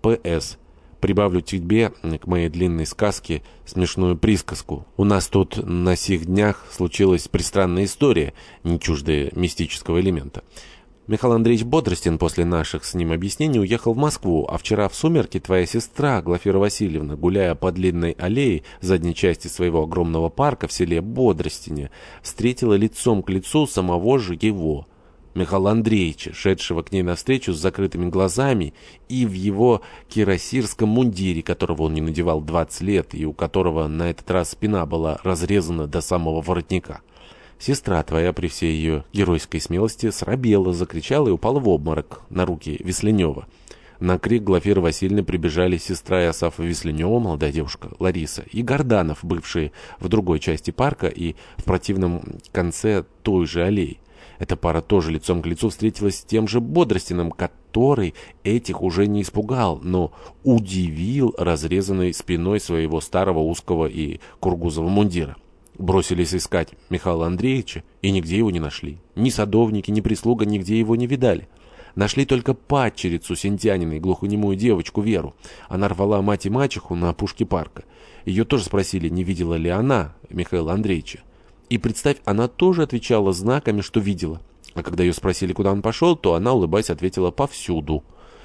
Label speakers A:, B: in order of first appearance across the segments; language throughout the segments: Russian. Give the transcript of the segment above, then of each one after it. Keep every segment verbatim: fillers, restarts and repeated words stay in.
A: П С Прибавлю тебе к моей длинной сказке смешную присказку. У нас тут на сих днях случилась пристранная история, не чуждая мистического элемента. Михаил Андреевич Бодростин после наших с ним объяснений уехал в Москву, а вчера в сумерки твоя сестра, Глафира Васильевна, гуляя по длинной аллее задней части своего огромного парка в селе Бодростине, встретила лицом к лицу самого же его, Михаила Андреевича, шедшего к ней навстречу с закрытыми глазами и в его кирасирском мундире, которого он не надевал двадцать лет и у которого на этот раз спина была разрезана до самого воротника. Сестра твоя при всей ее геройской смелости срабела, закричала и упала в обморок на руки Весленева. На крик Глафиры Васильевны прибежали сестра Иосафа Весленева, молодая девушка Лариса, и Горданов, бывшие в другой части парка и в противном конце той же аллеи. Эта пара тоже лицом к лицу встретилась с тем же Бодростиным, который этих уже не испугал, но удивил разрезанной спиной своего старого узкого и кургузого мундира. Бросились искать Михаила Андреевича и нигде его не нашли. Ни садовники, ни прислуга нигде его не видали. Нашли только падчерицу Сентяниной, глухонемую девочку Веру. Она рвала мать и мачеху на опушке парка. Ее тоже спросили, не видела ли она Михаила Андреевича. И, представь, она тоже отвечала знаками, что видела. А когда ее спросили, куда он пошел, то она, улыбаясь, ответила «повсюду».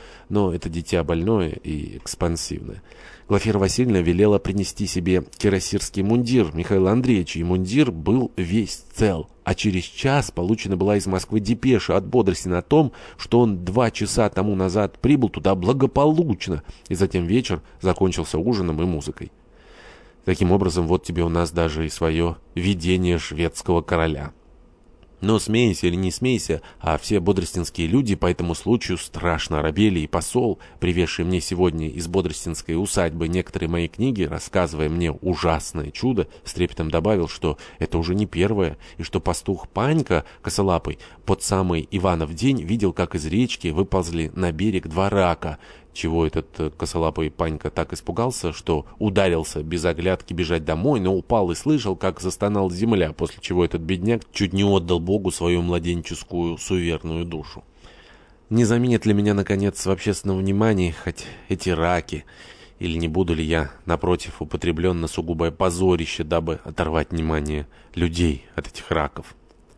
A: Но это дитя больное и экспансивное. Глафира Васильевна велела принести себе кирасирский мундир Михаила Андреевича, и мундир был весь цел. А через час получена была из Москвы депеша от Бодростина о том, что он два часа тому назад прибыл туда благополучно, и затем вечер закончился ужином и музыкой. Таким образом, вот тебе у нас даже и свое видение шведского короля. Но смейся или не смейся, а все бодростинские люди по этому случаю страшно оробели, и посол, привезший мне сегодня из бодростинской усадьбы некоторые мои книги, рассказывая мне ужасное чудо, с трепетом добавил, что это уже не первое, и что пастух Панька косолапый под самый Иванов день видел, как из речки выползли на берег два рака, чего этот косолапый Панька так испугался, что ударился без оглядки бежать домой, но упал и слышал, как застонала земля, после чего этот бедняк чуть не отдал Богу свою младенческую суеверную душу. Не заменят ли меня, наконец, в общественном внимании хоть эти раки, или не буду ли я, напротив, употреблен на сугубое позорище, дабы оторвать внимание людей от этих раков?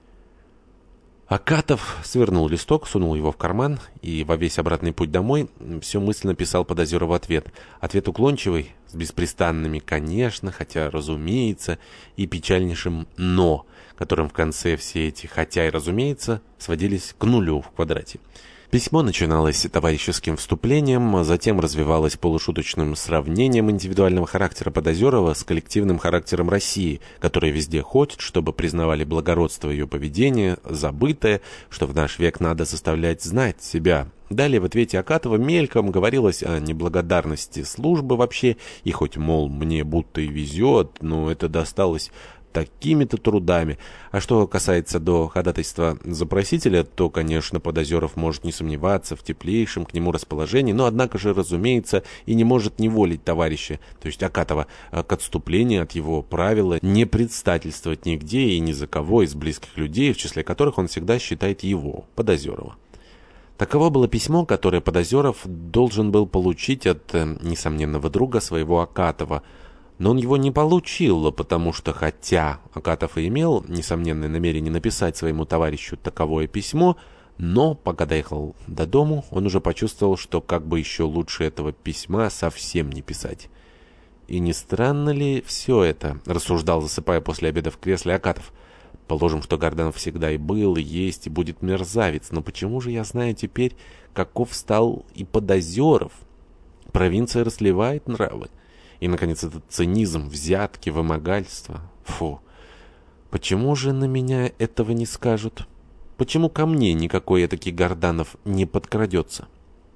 A: Акатов свернул листок, сунул его в карман и во весь обратный путь домой все мысленно писал Подозерову ответ. Ответ уклончивый, с беспрестанными «конечно», «хотя», «разумеется» и печальнейшим «но», которым в конце все эти «хотя» и «разумеется» сводились к нулю в квадрате. Письмо начиналось товарищеским вступлением, затем развивалось полушуточным сравнением индивидуального характера Подозерова с коллективным характером России, которая везде хочет, чтобы признавали благородство ее поведения, забытое, что в наш век надо заставлять знать себя. Далее в ответе Акатова мельком говорилось о неблагодарности службы вообще, и хоть, мол, мне будто и везет, но это досталось такими-то трудами. А что касается до ходатайства запросителя, то, конечно, Подозеров может не сомневаться в теплейшем к нему расположении, но, однако же, разумеется, и не может неволить товарища, то есть Акатова, к отступлению от его правила не предстательствовать нигде и ни за кого из близких людей, в числе которых он всегда считает его, Подозерова. Таково было письмо, которое Подозеров должен был получить от э, несомненного друга своего Акатова. Но он его не получил, потому что, хотя Акатов и имел несомненное намерение написать своему товарищу таковое письмо, но, пока доехал до дому, он уже почувствовал, что как бы еще лучше этого письма совсем не писать. «И не странно ли все это?» — рассуждал, засыпая после обеда в кресле Акатов. «Положим, что Горданов всегда и был, и есть, и будет мерзавец, но почему же я знаю теперь, каков стал и Подозеров? Провинция расливает нравы. И, наконец, этот цинизм, взятки, вымогательство. Фу! Почему же на меня этого не скажут? Почему ко мне никакой этакий Горданов не подкрадется?»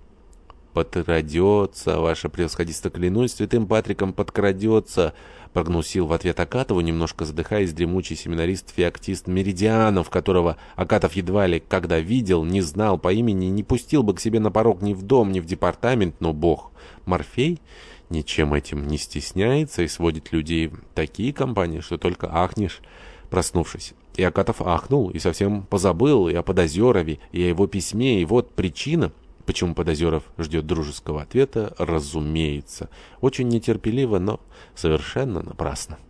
A: «Подкрадется, ваше превосходительство, клянусь святым Патриком, подкрадется», — прогнусил в ответ Акатову, немножко задыхаясь, дремучий семинарист-феоктист Меридианов, которого Акатов едва ли когда видел, не знал по имени, не пустил бы к себе на порог ни в дом, ни в департамент, но бог Морфей ничем этим не стесняется и сводит людей в такие компании, что только ахнешь, проснувшись. И Акатов ахнул и совсем позабыл и о Подозерове, и о его письме, и вот причина. почему Подозеров ждет дружеского ответа, разумеется, очень нетерпеливо, но совершенно напрасно.